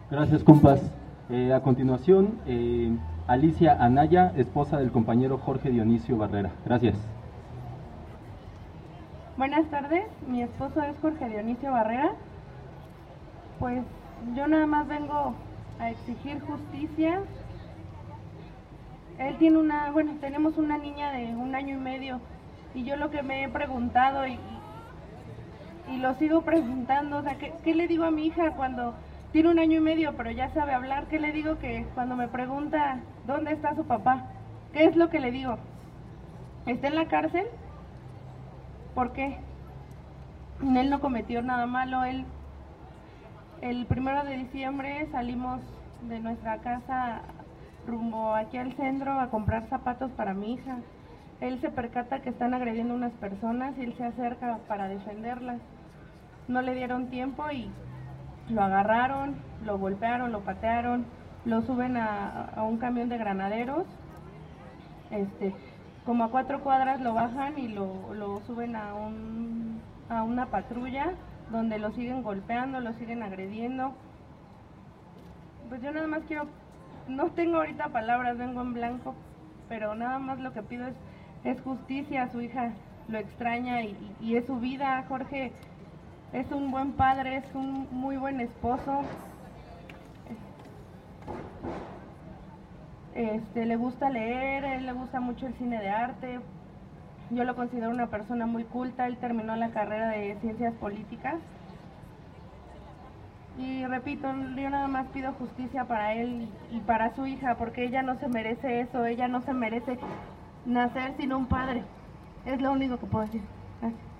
Gracias, compas. A continuación, Alicia Anaya, esposa del compañero Jorge Dionisio Barrera. Gracias. Buenas tardes, mi esposo es Jorge Dionisio Barrera. Pues yo nada más vengo a exigir justicia. Él tiene tenemos una niña de 1 año y medio y yo lo que me he preguntado y lo sigo preguntando, o sea, ¿qué le digo a mi hija cuando tiene 1 año y medio pero ya sabe hablar? ¿Qué le digo que cuando me pregunta dónde está su papá? ¿Qué es lo que le digo? ¿Está en la cárcel? ¿Por qué? Él no cometió nada malo. El 1 de diciembre salimos de nuestra casa rumbo aquí al centro a comprar zapatos para mi hija. Él se percata que están agrediendo a unas personas y él se acerca para defenderlas. No le dieron tiempo y lo agarraron, lo golpearon, lo patearon, lo suben a un camión de granaderos. Como a 4 cuadras lo bajan y lo suben a una patrulla donde lo siguen golpeando, lo siguen agrediendo. Pues yo nada más no tengo ahorita palabras, vengo en blanco, pero nada más lo que pido es justicia. Su hija lo extraña y es su vida. Jorge es un buen padre, es un muy buen esposo. Le gusta leer, a él le gusta mucho el cine de arte. Yo lo considero una persona muy culta. Él terminó la carrera de ciencias políticas. Y repito, yo nada más pido justicia para él y para su hija, porque ella no se merece eso, ella no se merece nacer sin un padre. Es lo único que puedo decir. Gracias.